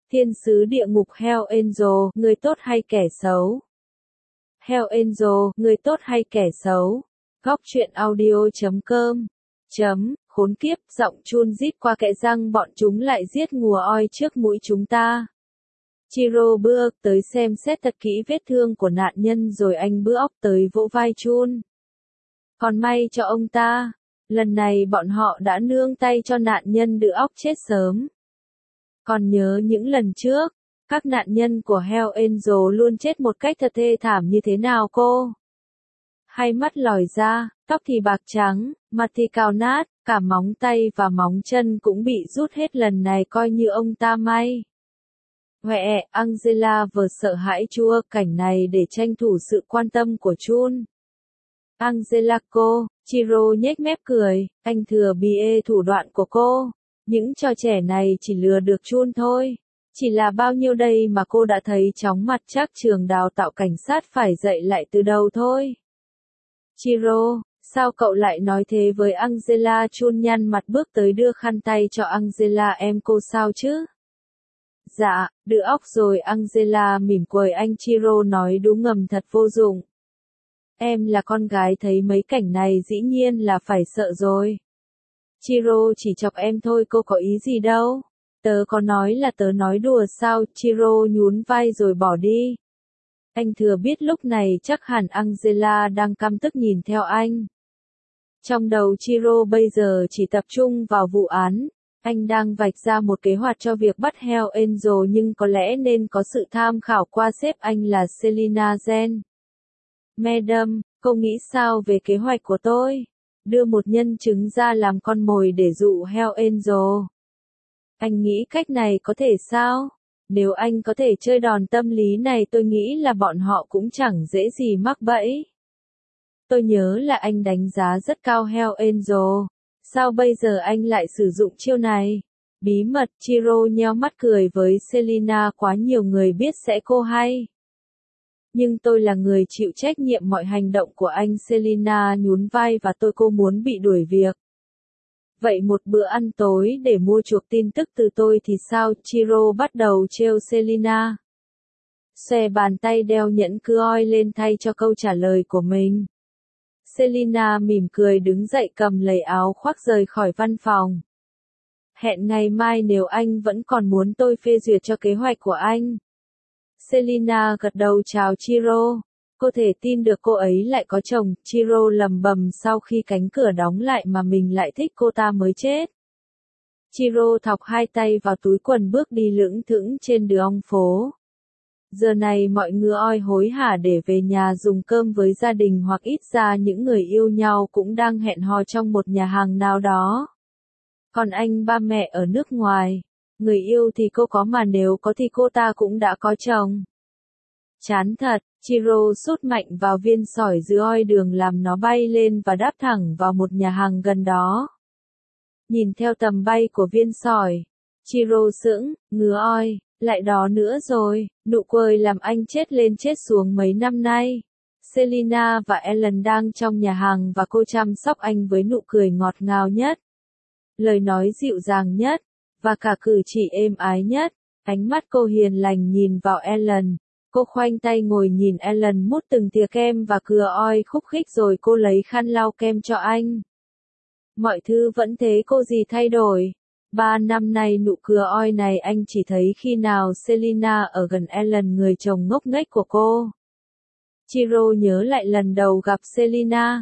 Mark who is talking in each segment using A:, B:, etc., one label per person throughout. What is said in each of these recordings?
A: Thiên sứ địa ngục Hell Angel, người tốt hay kẻ xấu? Hell Angel, người tốt hay kẻ xấu? Góc truyện audio.com. Khốn kiếp, giọng chun rít qua kẽ răng bọn chúng lại giết ngùa oi trước mũi chúng ta. Chiro bước tới xem xét thật kỹ vết thương của nạn nhân rồi anh bước óc tới vỗ vai chun. Còn may cho ông ta, lần này bọn họ đã nương tay cho nạn nhân đựa óc chết sớm. Còn nhớ những lần trước, các nạn nhân của Hell Angel luôn chết một cách thật thê thảm như thế nào cô? Hai mắt lòi ra, tóc thì bạc trắng, mặt thì cào nát, cả móng tay và móng chân cũng bị rút hết, lần này coi như ông ta may. Mẹ, Angela vừa sợ hãi chua cảnh này để tranh thủ sự quan tâm của chun. Angela cô, Chiro nhếch mép cười, anh thừa bìa thủ đoạn của cô. Những trò trẻ này chỉ lừa được chun thôi. Chỉ là bao nhiêu đây mà cô đã thấy chóng mặt, chắc trường đào tạo cảnh sát phải dạy lại từ đầu thôi. Chiro, sao cậu lại nói thế với Angela? Chun nhăn mặt bước tới đưa khăn tay cho Angela. Em cô sao chứ? Dạ, đựa óc rồi. Angela mỉm cười. Anh Chiro nói đúng, ngầm thật vô dụng. Em là con gái thấy mấy cảnh này dĩ nhiên là phải sợ rồi. Chiro chỉ chọc em thôi, cô có ý gì đâu. Tớ có nói là tớ nói đùa sao? Chiro nhún vai rồi bỏ đi. Anh thừa biết lúc này chắc hẳn Angela đang căm tức nhìn theo anh. Trong đầu Chiro bây giờ chỉ tập trung vào vụ án. Anh đang vạch ra một kế hoạch cho việc bắt Hell Angel, nhưng có lẽ nên có sự tham khảo qua sếp anh là Selina Zen. Madam, cô nghĩ sao về kế hoạch của tôi? Đưa một nhân chứng ra làm con mồi để dụ Hell Angel. Anh nghĩ cách này có thể sao? Nếu anh có thể chơi đòn tâm lý này, tôi nghĩ là bọn họ cũng chẳng dễ gì mắc bẫy. Tôi nhớ là anh đánh giá rất cao Hell Angel. Sao bây giờ anh lại sử dụng chiêu này? Bí mật. Chiro nheo mắt cười với Selina. Quá nhiều người biết sẽ cô hay. Nhưng tôi là người chịu trách nhiệm mọi hành động của anh. Selina nhún vai. Và cô muốn bị đuổi việc. Vậy một bữa ăn tối để mua chuộc tin tức từ tôi thì sao? Chiro bắt đầu trêu Selina. Xòe bàn tay đeo nhẫn cưới lên thay cho câu trả lời của mình. Selina mỉm cười đứng dậy cầm lấy áo khoác rời khỏi văn phòng. Hẹn ngày mai nếu anh vẫn còn muốn tôi phê duyệt cho kế hoạch của anh. Selina gật đầu chào Chiro. Cô thể tin được cô ấy lại có chồng. Chiro lầm bầm sau khi cánh cửa đóng lại mà mình lại thích cô ta mới chết. Chiro thọc hai tay vào túi quần bước đi lững thững trên đường phố. Giờ này mọi người oi hối hả để về nhà dùng cơm với gia đình, hoặc ít ra những người yêu nhau cũng đang hẹn hò trong một nhà hàng nào đó. Còn anh ba mẹ ở nước ngoài. Người yêu thì cô có, mà nếu có thì cô ta cũng đã có chồng. Chán thật. Chiro sút mạnh vào viên sỏi dưới oi đường làm nó bay lên và đáp thẳng vào một nhà hàng gần đó. Nhìn theo tầm bay của viên sỏi, Chiro sững, ngứa oi, lại đó nữa rồi. Nụ cười làm anh chết lên chết xuống mấy năm nay. Selina và Ellen đang trong nhà hàng và cô chăm sóc anh với nụ cười ngọt ngào nhất, lời nói dịu dàng nhất, và cả cử chỉ êm ái nhất. Ánh mắt cô hiền lành nhìn vào Ellen. Cô khoanh tay ngồi nhìn Ellen mút từng thìa kem và cựa oi khúc khích, rồi cô lấy khăn lau kem cho anh. Mọi thứ vẫn thế, cô gì thay đổi. 3 năm nay nụ cưa oi này anh chỉ thấy khi nào Selina ở gần Ellen, người chồng ngốc nghếch của cô. Chiro nhớ lại lần đầu gặp Selina.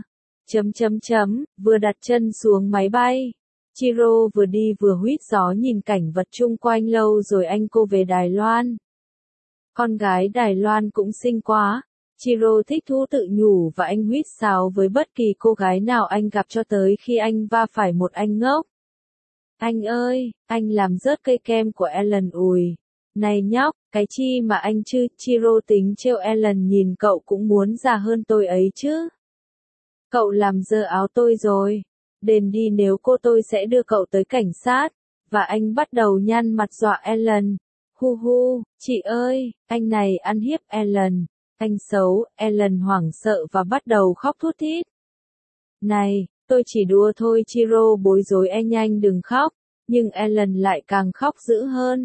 A: Vừa đặt chân xuống máy bay. Chiro vừa đi vừa huýt gió nhìn cảnh vật chung quanh. Lâu rồi anh cô về Đài Loan. Con gái Đài Loan cũng xinh quá. Chiro thích thú tự nhủ, và anh huýt sáo với bất kỳ cô gái nào anh gặp cho tới khi anh va phải một anh ngốc. Anh ơi, anh làm rớt cây kem của Ellen. Ùi, này nhóc, cái chi mà anh chứ? Chiro tính trêu Ellen, nhìn cậu cũng muốn già hơn tôi ấy chứ. Cậu làm dơ áo tôi rồi. Đền đi, nếu cô tôi sẽ đưa cậu tới cảnh sát. Và anh bắt đầu nhăn mặt dọa Ellen. Hu hu, chị ơi, anh này ăn hiếp Ellen. Anh xấu. Ellen hoảng sợ và bắt đầu khóc thút thít. Này, tôi chỉ đùa thôi. Chiro bối rối. Nhanh đừng khóc. Nhưng Ellen lại càng khóc dữ hơn.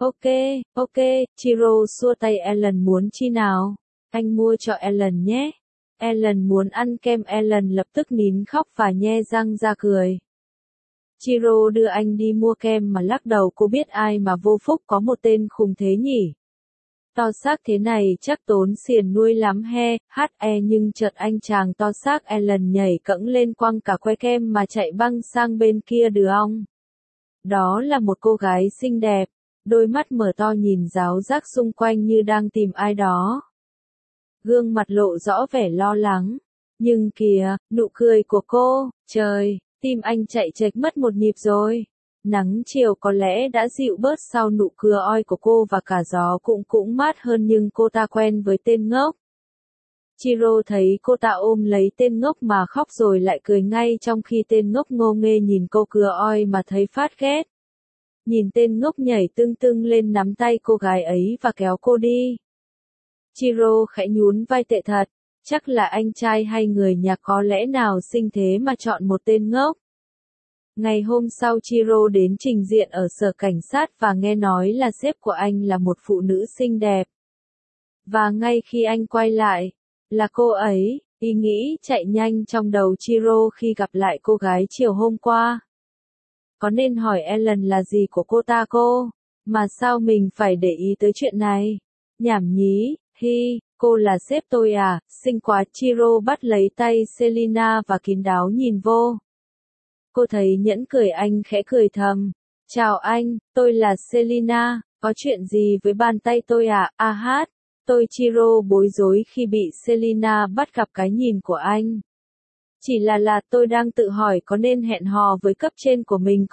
A: Ok, Chiro xua tay Ellen muốn chi nào? Anh mua cho Ellen nhé. Ellen muốn ăn kem. Ellen lập tức nín khóc và nhe răng ra cười. Chiro đưa anh đi mua kem mà lắc đầu, cô biết ai mà vô phúc có một tên khùng thế nhỉ? To xác thế này chắc tốn xiền nuôi lắm nhưng chợt anh chàng to xác Ellen nhảy cẫng lên quăng cả que kem mà chạy băng sang bên kia đường. Đó là một cô gái xinh đẹp, đôi mắt mở to nhìn ráo rác xung quanh như đang tìm ai đó. Gương mặt lộ rõ vẻ lo lắng. Nhưng kìa, nụ cười của cô, trời, tim anh chạy chệch mất một nhịp rồi. Nắng chiều có lẽ đã dịu bớt sau nụ cười oi của cô và cả gió cũng mát hơn, nhưng cô ta quen với tên ngốc. Chiro thấy cô ta ôm lấy tên ngốc mà khóc rồi lại cười ngay, trong khi tên ngốc ngô nghê nhìn cô cười oi mà thấy phát ghét. Nhìn tên ngốc nhảy tưng tưng lên nắm tay cô gái ấy và kéo cô đi. Chiro khẽ nhún vai, tệ thật, chắc là anh trai hay người nhà có lẽ nào xinh thế mà chọn một tên ngốc. Ngày hôm sau Chiro đến trình diện ở sở cảnh sát và nghe nói là sếp của anh là một phụ nữ xinh đẹp. Và ngay khi anh quay lại, là cô ấy, ý nghĩ chạy nhanh trong đầu Chiro khi gặp lại cô gái chiều hôm qua. Có nên hỏi Ellen là gì của cô ta mà sao mình phải để ý tới chuyện này? Nhảm nhí, cô là sếp tôi à, xinh quá. Chiro bắt lấy tay Selina và kín đáo nhìn vô. Cô thấy nhẫn cười, anh khẽ cười thầm. Chào anh, tôi là Selina, có chuyện gì với bàn tay tôi à? Tôi. Chiro bối rối khi bị Selina bắt gặp cái nhìn của anh. Chỉ là tôi đang tự hỏi có nên hẹn hò với cấp trên của mình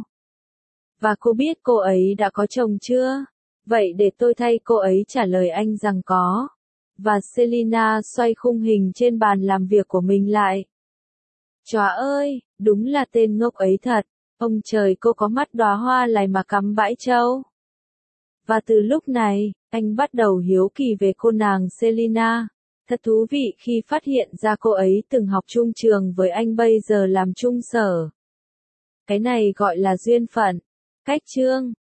A: Và cô biết cô ấy đã có chồng chưa? Vậy để tôi thay cô ấy trả lời anh rằng có. Và Selina xoay khung hình trên bàn làm việc của mình lại. Chóa ơi, đúng là tên ngốc ấy thật. Ông trời, cô có mắt đóa hoa lài mà cắm bãi trâu. Và từ lúc này, anh bắt đầu hiếu kỳ về cô nàng Selina. Thật thú vị khi phát hiện ra cô ấy từng học chung trường với anh, bây giờ làm chung sở. Cái này gọi là duyên phận. Cách chương